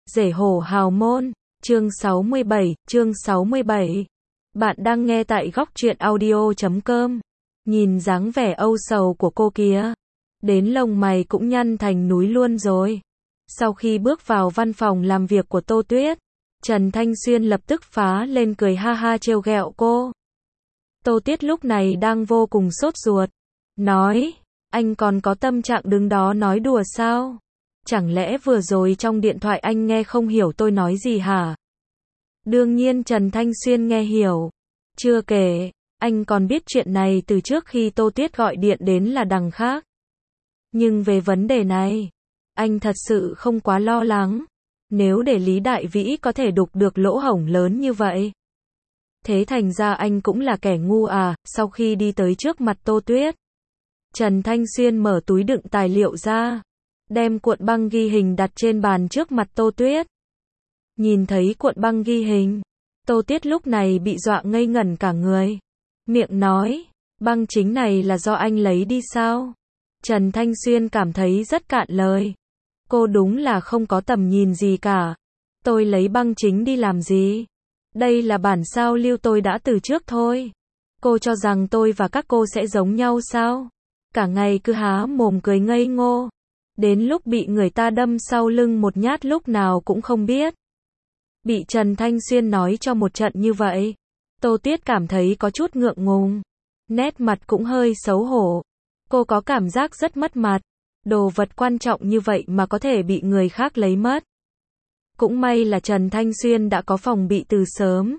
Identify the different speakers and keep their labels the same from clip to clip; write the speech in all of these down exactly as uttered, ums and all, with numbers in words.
Speaker 1: Rể hổ hào môn, chương sáu mươi bảy, chương sáu mươi bảy. Bạn đang nghe tại góc truyện audio chấm com. Nhìn dáng vẻ âu sầu của cô kia, đến lông mày cũng nhăn thành núi luôn rồi. Sau khi bước vào văn phòng làm việc của Tô Tuyết, Trần Thanh Xuyên lập tức phá lên cười ha ha trêu ghẹo cô. Tô Tuyết lúc này đang vô cùng sốt ruột, nói, anh còn có tâm trạng đứng đó nói đùa sao? Chẳng lẽ vừa rồi trong điện thoại anh nghe không hiểu tôi nói gì hả? Đương nhiên Trần Thanh Xuyên nghe hiểu. Chưa kể, anh còn biết chuyện này từ trước khi Tô Tuyết gọi điện đến là đằng khác. Nhưng về vấn đề này, anh thật sự không quá lo lắng. Nếu để Lý Đại Vĩ có thể đục được lỗ hổng lớn như vậy, thế thành ra anh cũng là kẻ ngu à? Sau khi đi tới trước mặt Tô Tuyết, Trần Thanh Xuyên mở túi đựng tài liệu ra, đem cuộn băng ghi hình đặt trên bàn trước mặt Tô Tuyết. Nhìn thấy cuộn băng ghi hình, Tô Tuyết lúc này bị dọa ngây ngẩn cả người. Miệng nói, băng chính này là do anh lấy đi sao? Trần Thanh Xuyên cảm thấy rất cạn lời. Cô đúng là không có tầm nhìn gì cả. Tôi lấy băng chính đi làm gì? Đây là bản sao lưu tôi đã từ trước thôi. Cô cho rằng tôi và các cô sẽ giống nhau sao? Cả ngày cứ há mồm cười ngây ngô. Đến lúc bị người ta đâm sau lưng một nhát lúc nào cũng không biết. Bị Trần Thanh Xuyên nói cho một trận như vậy, Tô Tuyết cảm thấy có chút ngượng ngùng. Nét mặt cũng hơi xấu hổ. Cô có cảm giác rất mất mặt. Đồ vật quan trọng như vậy mà có thể bị người khác lấy mất. Cũng may là Trần Thanh Xuyên đã có phòng bị từ sớm.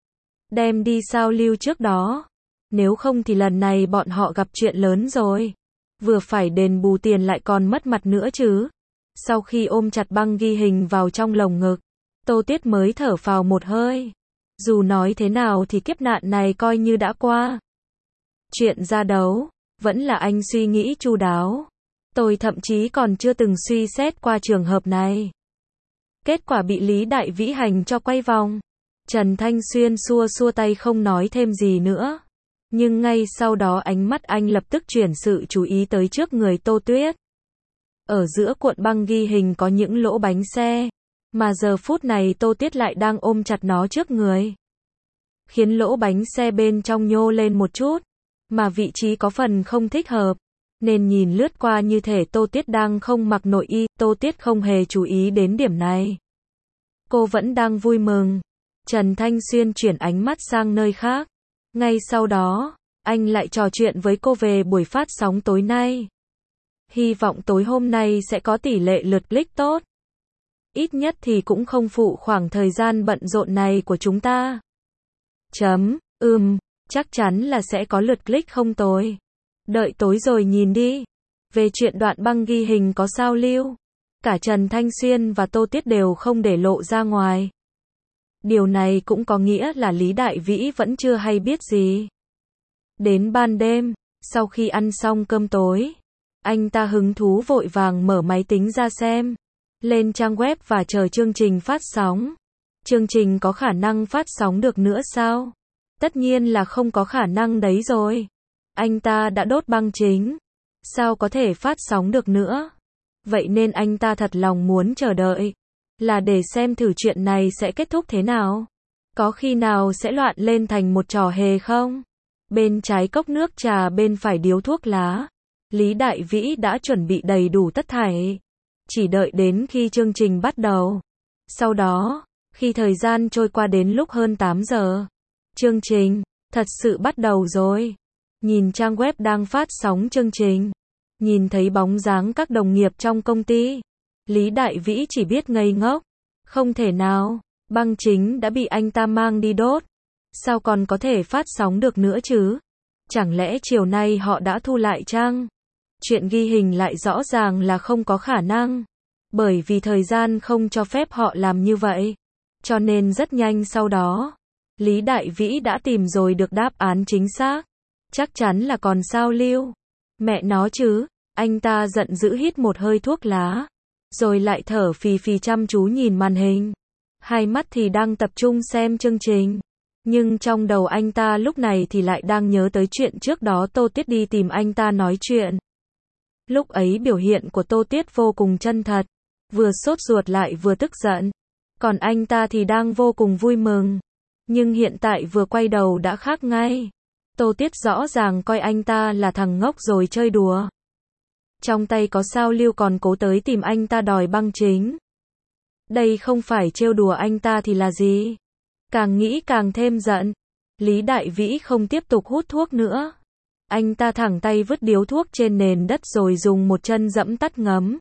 Speaker 1: Đem đi sao lưu trước đó. Nếu không thì lần này bọn họ gặp chuyện lớn rồi. Vừa phải đền bù tiền lại còn mất mặt nữa chứ. Sau khi ôm chặt băng ghi hình vào trong lồng ngực, Tô Tuyết mới thở phào một hơi. Dù nói thế nào thì kiếp nạn này coi như đã qua. Chuyện ra đấu, vẫn là anh suy nghĩ chu đáo. Tôi thậm chí còn chưa từng suy xét qua trường hợp này. Kết quả bị Lý Đại Vĩ hành cho quay vòng. Trần Thanh Xuyên xua xua tay không nói thêm gì nữa. Nhưng ngay sau đó ánh mắt anh lập tức chuyển sự chú ý tới trước người Tô Tuyết. Ở giữa cuộn băng ghi hình có những lỗ bánh xe, mà giờ phút này Tô Tuyết lại đang ôm chặt nó trước người. Khiến lỗ bánh xe bên trong nhô lên một chút, mà vị trí có phần không thích hợp, nên nhìn lướt qua như thể Tô Tuyết đang không mặc nội y. Tô Tuyết không hề chú ý đến điểm này. Cô vẫn đang vui mừng. Trần Thanh Xuyên chuyển ánh mắt sang nơi khác. Ngay sau đó, anh lại trò chuyện với cô về buổi phát sóng tối nay. Hy vọng tối hôm nay sẽ có tỷ lệ lượt click tốt. Ít nhất thì cũng không phụ khoảng thời gian bận rộn này của chúng ta. Chấm, ừm, chắc chắn là sẽ có lượt click không tồi. Đợi tối rồi nhìn đi. Về chuyện đoạn băng ghi hình có sao lưu, cả Trần Thanh Xuyên và Tô Tuyết đều không để lộ ra ngoài. Điều này cũng có nghĩa là Lý Đại Vĩ vẫn chưa hay biết gì. Đến ban đêm, sau khi ăn xong cơm tối, anh ta hứng thú vội vàng mở máy tính ra xem, lên trang web và chờ chương trình phát sóng. Chương trình có khả năng phát sóng được nữa sao? Tất nhiên là không có khả năng đấy rồi. Anh ta đã đốt băng chính, sao có thể phát sóng được nữa? Vậy nên anh ta thật lòng muốn chờ đợi, là để xem thử chuyện này sẽ kết thúc thế nào. Có khi nào sẽ loạn lên thành một trò hề không? Bên trái cốc nước trà, bên phải điếu thuốc lá. Lý Đại Vĩ đã chuẩn bị đầy đủ tất thảy. Chỉ đợi đến khi chương trình bắt đầu. Sau đó, khi thời gian trôi qua đến lúc hơn tám giờ, chương trình thật sự bắt đầu rồi. Nhìn trang web đang phát sóng chương trình, nhìn thấy bóng dáng các đồng nghiệp trong công ty, Lý Đại Vĩ chỉ biết ngây ngốc. Không thể nào, băng chính đã bị anh ta mang đi đốt. Sao còn có thể phát sóng được nữa chứ? Chẳng lẽ chiều nay họ đã thu lại chăng? Chuyện ghi hình lại rõ ràng là không có khả năng. Bởi vì thời gian không cho phép họ làm như vậy. Cho nên rất nhanh sau đó, Lý Đại Vĩ đã tìm rồi được đáp án chính xác. Chắc chắn là còn sao lưu. Mẹ nó chứ, anh ta giận dữ hít một hơi thuốc lá, rồi lại thở phì phì chăm chú nhìn màn hình. Hai mắt thì đang tập trung xem chương trình. Nhưng trong đầu anh ta lúc này thì lại đang nhớ tới chuyện trước đó Tô Tuyết đi tìm anh ta nói chuyện. Lúc ấy biểu hiện của Tô Tuyết vô cùng chân thật. vừa sốt ruột lại vừa tức giận. Còn anh ta thì đang vô cùng vui mừng. Nhưng hiện tại vừa quay đầu đã khác ngay. Tô Tiết rõ ràng coi anh ta là thằng ngốc rồi chơi đùa. Trong tay có sao lưu còn cố tới tìm anh ta đòi băng chính. Đây không phải trêu đùa anh ta thì là gì? Càng nghĩ càng thêm giận. Lý Đại Vĩ không tiếp tục hút thuốc nữa. Anh ta thẳng tay vứt điếu thuốc trên nền đất rồi dùng một chân dẫm tắt ngấm.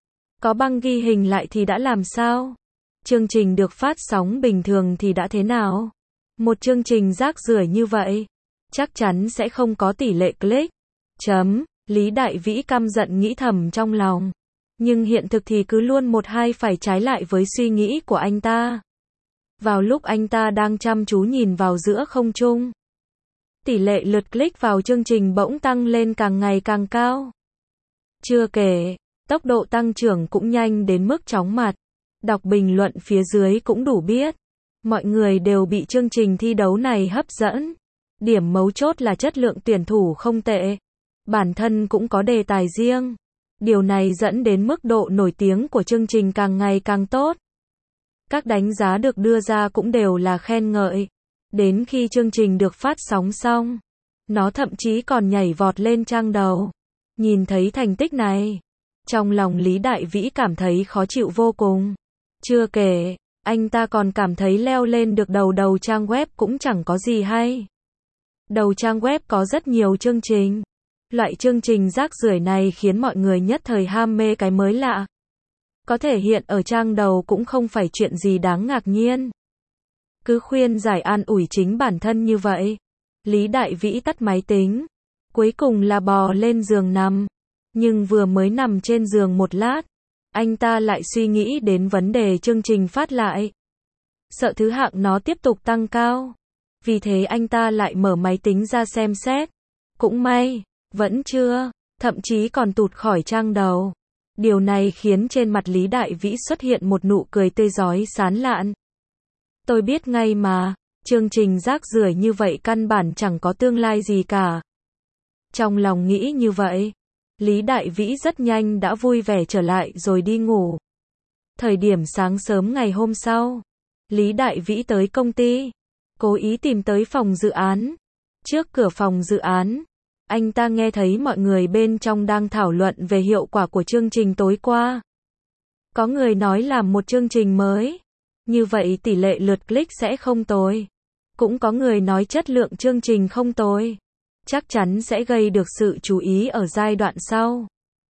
Speaker 1: Có băng ghi hình lại thì đã làm sao? Chương trình được phát sóng bình thường thì đã thế nào? Một chương trình rác rưởi như vậy, chắc chắn sẽ không có tỷ lệ click. Chấm. Lý Đại Vĩ căm giận nghĩ thầm trong lòng. Nhưng hiện thực thì cứ luôn một hai phải trái lại với suy nghĩ của anh ta. Vào lúc anh ta đang chăm chú nhìn vào giữa không trung, tỷ lệ lượt click vào chương trình bỗng tăng lên càng ngày càng cao. Chưa kể, tốc độ tăng trưởng cũng nhanh đến mức chóng mặt. Đọc bình luận phía dưới cũng đủ biết. Mọi người đều bị chương trình thi đấu này hấp dẫn. Điểm mấu chốt là chất lượng tuyển thủ không tệ. Bản thân cũng có đề tài riêng. Điều này dẫn đến mức độ nổi tiếng của chương trình càng ngày càng tốt. Các đánh giá được đưa ra cũng đều là khen ngợi. Đến khi chương trình được phát sóng xong, nó thậm chí còn nhảy vọt lên trang đầu. Nhìn thấy thành tích này, trong lòng Lý Đại Vĩ cảm thấy khó chịu vô cùng. Chưa kể, anh ta còn cảm thấy leo lên được đầu đầu trang web cũng chẳng có gì hay. Đầu trang web có rất nhiều chương trình. Loại chương trình rác rưởi này khiến mọi người nhất thời ham mê cái mới lạ. Có thể hiện ở trang đầu cũng không phải chuyện gì đáng ngạc nhiên. Cứ khuyên giải an ủi chính bản thân như vậy. Lý Đại Vĩ tắt máy tính. Cuối cùng là bò lên giường nằm. Nhưng vừa mới nằm trên giường một lát, anh ta lại suy nghĩ đến vấn đề chương trình phát lại. Sợ thứ hạng nó tiếp tục tăng cao. Vì thế anh ta lại mở máy tính ra xem xét. Cũng may, vẫn chưa, thậm chí còn tụt khỏi trang đầu. Điều này khiến trên mặt Lý Đại Vĩ xuất hiện một nụ cười tươi rói sán lạn. Tôi biết ngay mà, chương trình rác rưởi như vậy căn bản chẳng có tương lai gì cả. Trong lòng nghĩ như vậy, Lý Đại Vĩ rất nhanh đã vui vẻ trở lại rồi đi ngủ. Thời điểm sáng sớm ngày hôm sau, Lý Đại Vĩ tới công ty, cố ý tìm tới phòng dự án. Trước cửa phòng dự án, anh ta nghe thấy mọi người bên trong đang thảo luận về hiệu quả của chương trình tối qua. Có người nói làm một chương trình mới, như vậy tỷ lệ lượt click sẽ không tồi. Cũng có người nói chất lượng chương trình không tồi, chắc chắn sẽ gây được sự chú ý ở giai đoạn sau.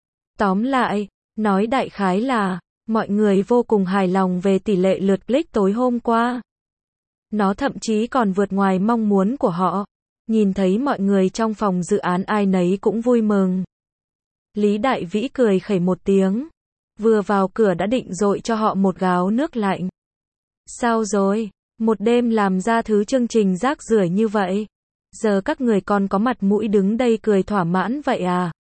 Speaker 1: Tóm lại, nói đại khái là, mọi người vô cùng hài lòng về tỷ lệ lượt click tối hôm qua. Nó thậm chí còn vượt ngoài mong muốn của họ. Nhìn thấy mọi người trong phòng dự án ai nấy cũng vui mừng. Lý Đại Vĩ cười khẩy một tiếng. Vừa vào cửa đã định dội cho họ một gáo nước lạnh. Sao rồi? Một đêm làm ra thứ chương trình rác rưởi như vậy. Giờ các người còn có mặt mũi đứng đây cười thỏa mãn vậy à?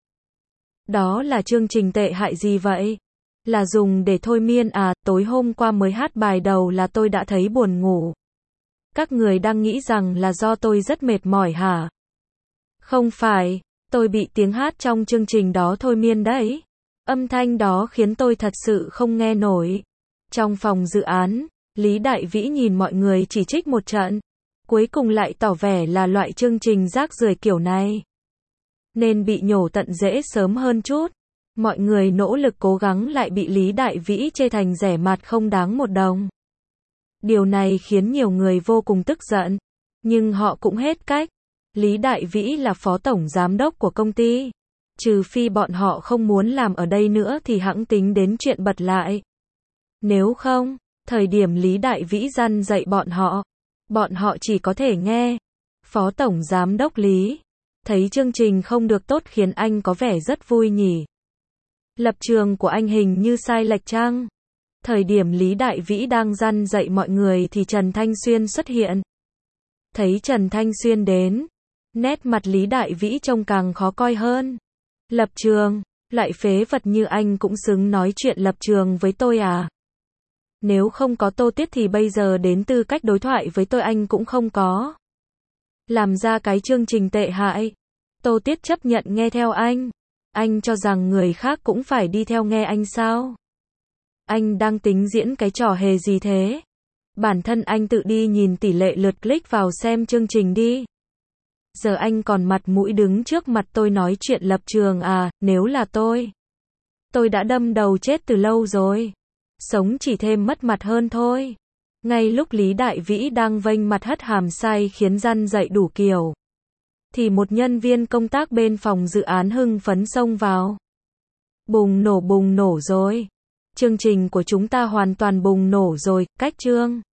Speaker 1: Đó là chương trình tệ hại gì vậy? Là dùng để thôi miên à? Tối hôm qua mới hát bài đầu là tôi đã thấy buồn ngủ. Các người đang nghĩ rằng là do tôi rất mệt mỏi hả? Không phải, tôi bị tiếng hát trong chương trình đó thôi miên đấy. Âm thanh đó khiến tôi thật sự không nghe nổi. Trong phòng dự án, Lý Đại Vĩ nhìn mọi người chỉ trích một trận. Cuối cùng lại tỏ vẻ là loại chương trình rác rưởi kiểu này nên bị nhổ tận rễ sớm hơn chút. Mọi người nỗ lực cố gắng lại bị Lý Đại Vĩ chê thành rẻ mạt không đáng một đồng. Điều này khiến nhiều người vô cùng tức giận. Nhưng họ cũng hết cách. Lý Đại Vĩ là phó tổng giám đốc của công ty. Trừ phi bọn họ không muốn làm ở đây nữa thì hẵng tính đến chuyện bật lại. Nếu không, thời điểm Lý Đại Vĩ răn dạy bọn họ, bọn họ chỉ có thể nghe. Phó tổng giám đốc Lý, thấy chương trình không được tốt khiến anh có vẻ rất vui nhỉ. Lập trường của anh hình như sai lệch chăng? Thời điểm Lý Đại Vĩ đang răn dạy mọi người thì Trần Thanh Xuyên xuất hiện. Thấy Trần Thanh Xuyên đến, nét mặt Lý Đại Vĩ trông càng khó coi hơn. Lập trường, loại phế vật như anh cũng xứng nói chuyện lập trường với tôi à? Nếu không có Tô Tiết thì bây giờ đến tư cách đối thoại với tôi anh cũng không có. Làm ra cái chương trình tệ hại, Tô Tiết chấp nhận nghe theo anh. Anh cho rằng người khác cũng phải đi theo nghe anh sao? Anh đang tính diễn cái trò hề gì thế? Bản thân anh tự đi nhìn tỷ lệ lượt click vào xem chương trình đi. Giờ anh còn mặt mũi đứng trước mặt tôi nói chuyện lập trường à, nếu là tôi. Tôi đã đâm đầu chết từ lâu rồi. Sống chỉ thêm mất mặt hơn thôi. Ngay lúc Lý Đại Vĩ đang vênh mặt hất hàm sai khiến răn dậy đủ kiểu, thì một nhân viên công tác bên phòng dự án hưng phấn xông vào. Bùng nổ bùng nổ rồi. Chương trình của chúng ta hoàn toàn bùng nổ rồi, cách chương.